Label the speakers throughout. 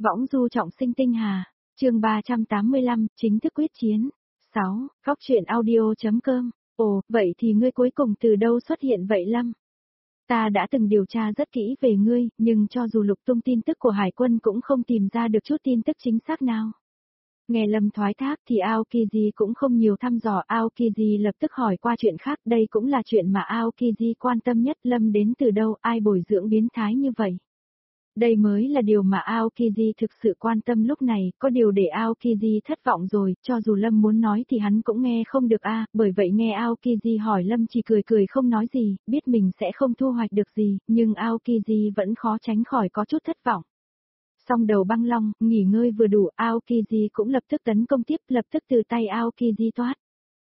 Speaker 1: Võng du trọng sinh tinh hà, chương 385, chính thức quyết chiến. 6. Góc truyện audio.com. Ồ, vậy thì ngươi cuối cùng từ đâu xuất hiện vậy Lâm? Ta đã từng điều tra rất kỹ về ngươi, nhưng cho dù lục tung tin tức của Hải quân cũng không tìm ra được chút tin tức chính xác nào. Nghe Lâm thoái thác thì Aokiji cũng không nhiều thăm dò, Aokiji lập tức hỏi qua chuyện khác, đây cũng là chuyện mà Aokiji quan tâm nhất. Lâm đến từ đâu, ai bồi dưỡng biến thái như vậy? Đây mới là điều mà Aokiji thực sự quan tâm lúc này, có điều để Aokiji thất vọng rồi, cho dù Lâm muốn nói thì hắn cũng nghe không được bởi vậy nghe Aokiji hỏi Lâm chỉ cười cười không nói gì, biết mình sẽ không thu hoạch được gì, nhưng Aokiji vẫn khó tránh khỏi có chút thất vọng. Xong đầu băng long, nghỉ ngơi vừa đủ, Aokiji cũng lập tức tấn công tiếp, lập tức từ tay Aokiji thoát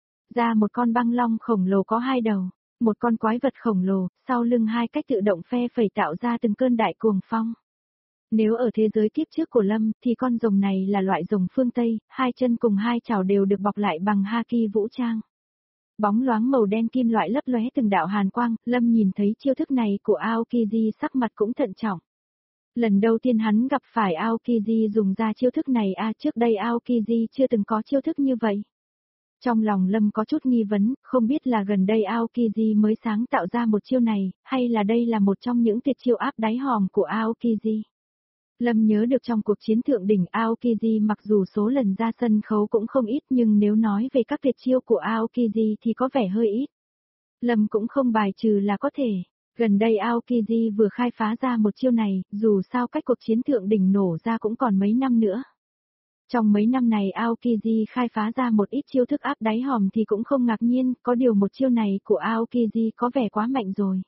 Speaker 1: ra một con băng long khổng lồ có hai đầu, một con quái vật khổng lồ, sau lưng hai cách tự động phe phẩy tạo ra từng cơn đại cuồng phong. Nếu ở thế giới kiếp trước của Lâm, thì con rồng này là loại rồng phương Tây, hai chân cùng hai chảo đều được bọc lại bằng haki vũ trang. Bóng loáng màu đen kim loại lấp lóe từng đạo hàn quang, Lâm nhìn thấy chiêu thức này của Aokiji sắc mặt cũng thận trọng. Lần đầu tiên hắn gặp phải Aokiji dùng ra chiêu thức này trước đây Aokiji chưa từng có chiêu thức như vậy. Trong lòng Lâm có chút nghi vấn, không biết là gần đây Aokiji mới sáng tạo ra một chiêu này, hay là đây là một trong những tuyệt chiêu áp đáy hòm của Aokiji. Lâm nhớ được trong cuộc chiến thượng đỉnh Aokiji mặc dù số lần ra sân khấu cũng không ít nhưng nếu nói về các tuyệt chiêu của Aokiji thì có vẻ hơi ít. Lâm cũng không bài trừ là có thể. Gần đây Aokiji vừa khai phá ra một chiêu này, dù sao cách cuộc chiến thượng đỉnh nổ ra cũng còn mấy năm nữa. Trong mấy năm này Aokiji khai phá ra một ít chiêu thức áp đáy hòm thì cũng không ngạc nhiên, có điều một chiêu này của Aokiji có vẻ quá mạnh rồi.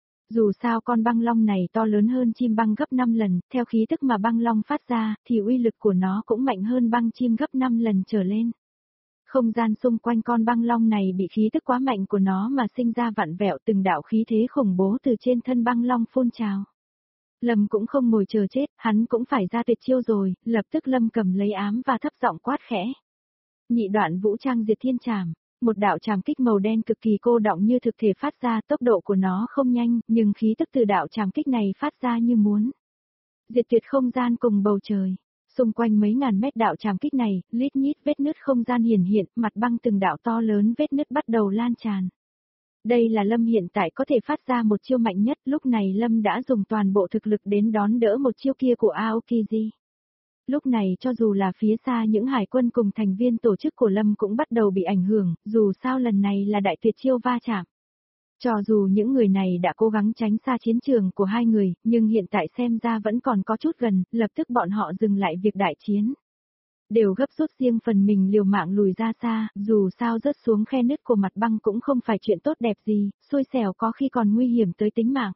Speaker 1: Dù sao con băng long này to lớn hơn chim băng gấp 5 lần, theo khí tức mà băng long phát ra, thì uy lực của nó cũng mạnh hơn băng chim gấp 5 lần trở lên. Không gian xung quanh con băng long này bị khí tức quá mạnh của nó mà sinh ra vặn vẹo, từng đạo khí thế khủng bố từ trên thân băng long phun trào. Lâm cũng không ngồi chờ chết, hắn cũng phải ra tuyệt chiêu rồi, lập tức Lâm cầm lấy ám và thấp giọng quát khẽ. Nhị đoạn vũ trang diệt thiên trảm. Một đạo trảm kích màu đen cực kỳ cô đọng như thực thể phát ra, tốc độ của nó không nhanh, nhưng khí tức từ đạo trảm kích này phát ra như muốn diệt tuyệt không gian cùng bầu trời. Xung quanh mấy ngàn mét đạo trảm kích này, lít nhít vết nứt không gian hiển hiện, mặt băng từng đạo to lớn vết nứt bắt đầu lan tràn. Đây là Lâm hiện tại có thể phát ra một chiêu mạnh nhất, lúc này Lâm đã dùng toàn bộ thực lực đến đón đỡ một chiêu kia của Aokiji. Lúc này cho dù là phía xa những hải quân cùng thành viên tổ chức của Lâm cũng bắt đầu bị ảnh hưởng, dù sao lần này là đại tuyệt chiêu va chạm. Cho dù những người này đã cố gắng tránh xa chiến trường của hai người, nhưng hiện tại xem ra vẫn còn có chút gần, lập tức bọn họ dừng lại việc đại chiến. Đều gấp rút riêng phần mình liều mạng lùi ra xa, dù sao rớt xuống khe nứt của mặt băng cũng không phải chuyện tốt đẹp gì, xui xẻo có khi còn nguy hiểm tới tính mạng.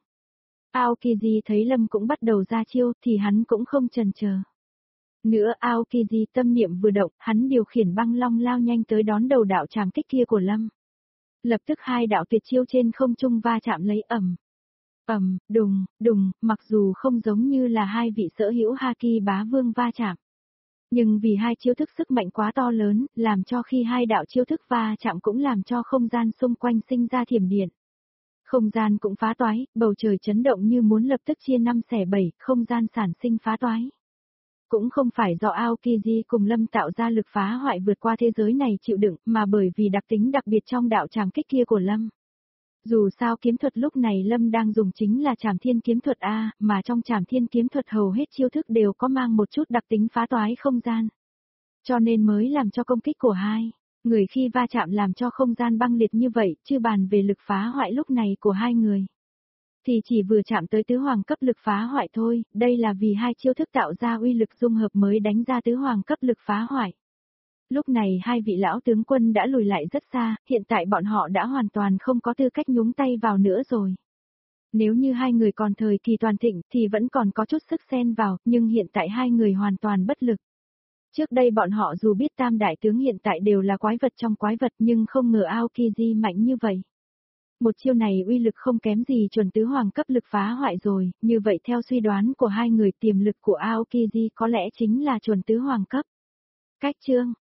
Speaker 1: Aokiji thấy Lâm cũng bắt đầu ra chiêu thì hắn cũng không chần chờ nữa. Aokiji tâm niệm vừa động, hắn điều khiển băng long lao nhanh tới đón đầu đạo trảm kích kia của Lâm. Lập tức hai đạo tuyệt chiêu trên không trung va chạm lấy đùng, đùng, mặc dù không giống như là hai vị sở hữu haki bá vương va chạm. Nhưng vì hai chiêu thức sức mạnh quá to lớn, làm cho khi hai đạo chiêu thức va chạm cũng làm cho không gian xung quanh sinh ra thiểm điện. Không gian cũng phá toái, bầu trời chấn động như muốn lập tức chia 5 xẻ 7, không gian sản sinh phá toái. Cũng không phải do Aokiji cùng Lâm tạo ra lực phá hoại vượt qua thế giới này chịu đựng, mà bởi vì đặc tính đặc biệt trong đạo trảm kích kia của Lâm. Dù sao kiếm thuật lúc này Lâm đang dùng chính là Trảm Thiên kiếm thuật mà trong Trảm Thiên kiếm thuật hầu hết chiêu thức đều có mang một chút đặc tính phá toái không gian. Cho nên mới làm cho công kích của hai người khi va chạm làm cho không gian băng liệt như vậy, chứ bàn về lực phá hoại lúc này của hai người thì chỉ vừa chạm tới tứ hoàng cấp lực phá hoại thôi, đây là vì hai chiêu thức tạo ra uy lực dung hợp mới đánh ra tứ hoàng cấp lực phá hoại. Lúc này hai vị lão tướng quân đã lùi lại rất xa, hiện tại bọn họ đã hoàn toàn không có tư cách nhúng tay vào nữa rồi. Nếu như hai người còn thời kỳ toàn thịnh thì vẫn còn có chút sức xen vào, nhưng hiện tại hai người hoàn toàn bất lực. Trước đây bọn họ dù biết tam đại tướng hiện tại đều là quái vật trong quái vật nhưng không ngờ Aokiji mạnh như vậy. Một chiêu này uy lực không kém gì chuẩn tứ hoàng cấp lực phá hoại rồi, như vậy theo suy đoán của hai người tiềm lực của Aokiji có lẽ chính là chuẩn tứ hoàng cấp. Cách chương